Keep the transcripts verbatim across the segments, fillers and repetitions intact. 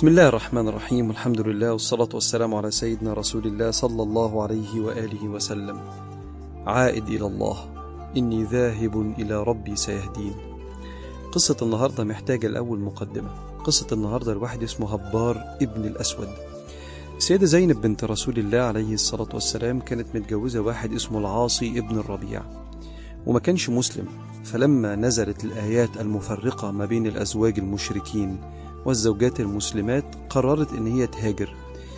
بسم الله الرحمن الرحيم، والحمد لله والصلاة والسلام على سيدنا رسول الله صلى الله عليه وآله وسلم. عائد إلى الله، إني ذاهب إلى ربي سيهدين. قصة النهاردة محتاجة الأول مقدمة. قصة النهاردة الواحد اسمه هبار ابن الأسود. السيدة زينب بنت رسول الله عليه الصلاة والسلام كانت متجوزة واحد اسمه العاصي ابن الربيع، وما كانش مسلم. فلما نزلت الآيات المفرقة ما بين الأزواج المشركين والزوجات المسلمات قررت ان هي تهاجر.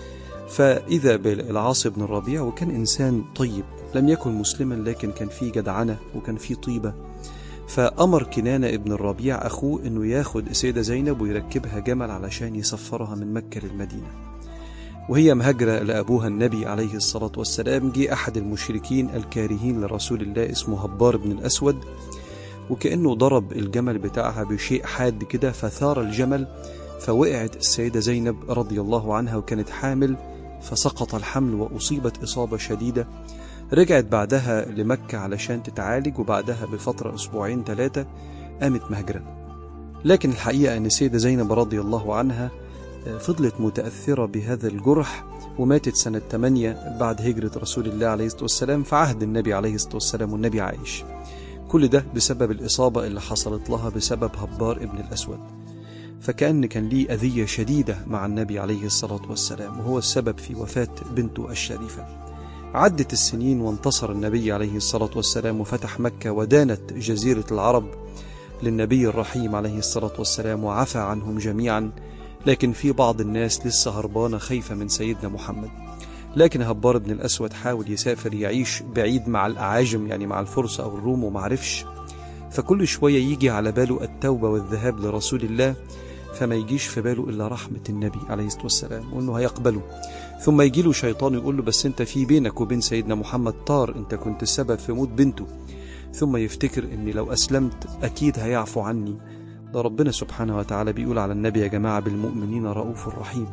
فإذا بالعاصي بن الربيع، وكان إنسان طيب، لم يكن مسلما لكن كان فيه جدعنة وكان فيه طيبة. فأمر كنانة ابن الربيع أخوه أنه ياخد السيدة زينب ويركبها جمل علشان يسفرها من مكة للمدينة. وهي مهاجرة لأبوها النبي عليه الصلاة والسلام، جه أحد المشركين الكارهين لرسول الله اسمه هبار بن الأسود، وكأنه ضرب الجمل بتاعها بشيء حاد كده فثار الجمل، فوقعت السيدة زينب رضي الله عنها وكانت حامل، فسقط الحمل وأصيبت إصابة شديدة. رجعت بعدها لمكة علشان تتعالج، وبعدها بفترة أسبوعين ثلاثة قامت مهجرة. لكن الحقيقة أن السيدة زينب رضي الله عنها فضلت متأثرة بهذا الجرح، وماتت سنة ثمانية بعد هجرة رسول الله عليه الصلاة والسلام في عهد النبي عليه الصلاة والسلام والنبي عايش. كل ده بسبب الإصابة اللي حصلت لها بسبب هبار ابن الأسود. فكأن كان ليه أذية شديدة مع النبي عليه الصلاة والسلام، وهو السبب في وفاة بنته الشريفة. عدت السنين وانتصر النبي عليه الصلاة والسلام وفتح مكة، ودانت جزيرة العرب للنبي الرحيم عليه الصلاة والسلام وعفى عنهم جميعا. لكن في بعض الناس لسه هربانة خايفة من سيدنا محمد. لكن هبار بن الأسود حاول يسافر يعيش بعيد مع الأعاجم، يعني مع الفرس أو الروم، ومعرفش. فكل شوية يجي على باله التوبة والذهاب لرسول الله، فما يجيش في باله إلا رحمة النبي عليه الصلاة والسلام وأنه هيقبله. ثم يجي له شيطان يقول له بس أنت في بينك وبين سيدنا محمد طار، أنت كنت السبب في موت بنته. ثم يفتكر أني لو أسلمت أكيد هيعفو عني. ده ربنا سبحانه وتعالى بيقول على النبي يا جماعة بالمؤمنين رؤوف رحيم.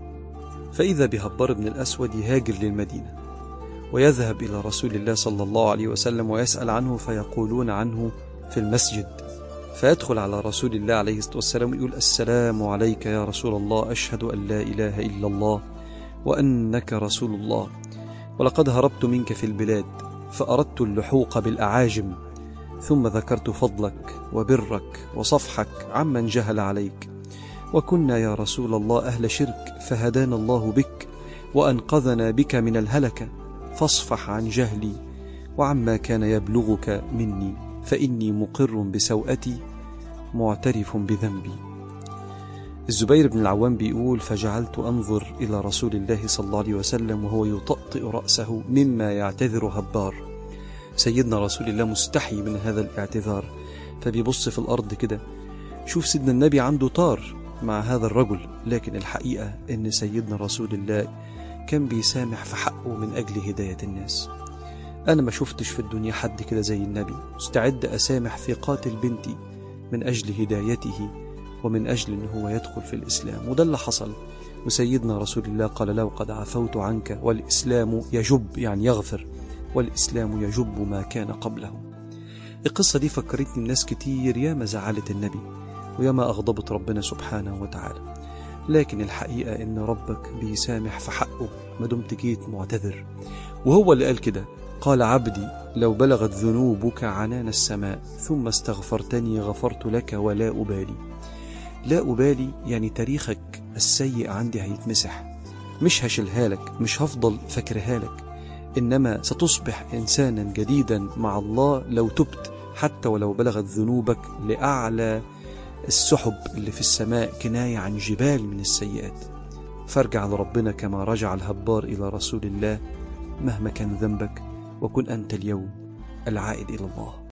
فإذا بهبار بن الأسود يهاجر للمدينة ويذهب إلى رسول الله صلى الله عليه وسلم ويسأل عنه، فيقولون عنه في المسجد. فيدخل على رسول الله عليه الصلاة والسلام ويقول السلام عليك يا رسول الله، أشهد أن لا إله إلا الله وأنك رسول الله، ولقد هربت منك في البلاد فأردت اللحوق بالأعاجم، ثم ذكرت فضلك وبرك وصفحك عمن جهل عليك، وكنا يا رسول الله أهل شرك فهدانا الله بك وأنقذنا بك من الهلكة، فاصفح عن جهلي وعما كان يبلغك مني، فإني مقر بسوءتي معترف بذنبي. الزبير بن العوام بيقول فجعلت أنظر إلى رسول الله صلى الله عليه وسلم وهو يطأطئ رأسه مما يعتذر هبار. سيدنا رسول الله مستحي من هذا الاعتذار، فبيبص في الأرض كده. شوف سيدنا النبي عنده طار مع هذا الرجل، لكن الحقيقة أن سيدنا رسول الله كان بيسامح في حقه من أجل هداية الناس. أنا ما شفتش في الدنيا حد كده زي النبي، مستعد أسامح في قاتل بنتي من أجل هدايته ومن أجل أنه هو يدخل في الإسلام. وده اللي حصل. وسيدنا رسول الله قال له قد عفوت عنك والإسلام يجب، يعني يغفر، والإسلام يجب ما كان قبله. القصة دي فكرتني الناس كتير ياما زعلت النبي وياما أغضبت ربنا سبحانه وتعالى، لكن الحقيقة إن ربك بيسامح في حقه ما دمت جيت معتذر. وهو اللي قال كده، قال عبدي لو بلغت ذنوبك عنان السماء ثم استغفرتني غفرت لك ولا أبالي. لا أبالي يعني تاريخك السيء عندي هيتمسح، مش هشيلها لك، مش هفضل فاكرها لك، إنما ستصبح إنسانا جديدا مع الله لو تبت، حتى ولو بلغت ذنوبك لأعلى السحب اللي في السماء، كناية عن جبال من السيئات. فارجع لربنا كما رجع الهبار إلى رسول الله مهما كان ذنبك، وكن أنت اليوم العائد إلى الله.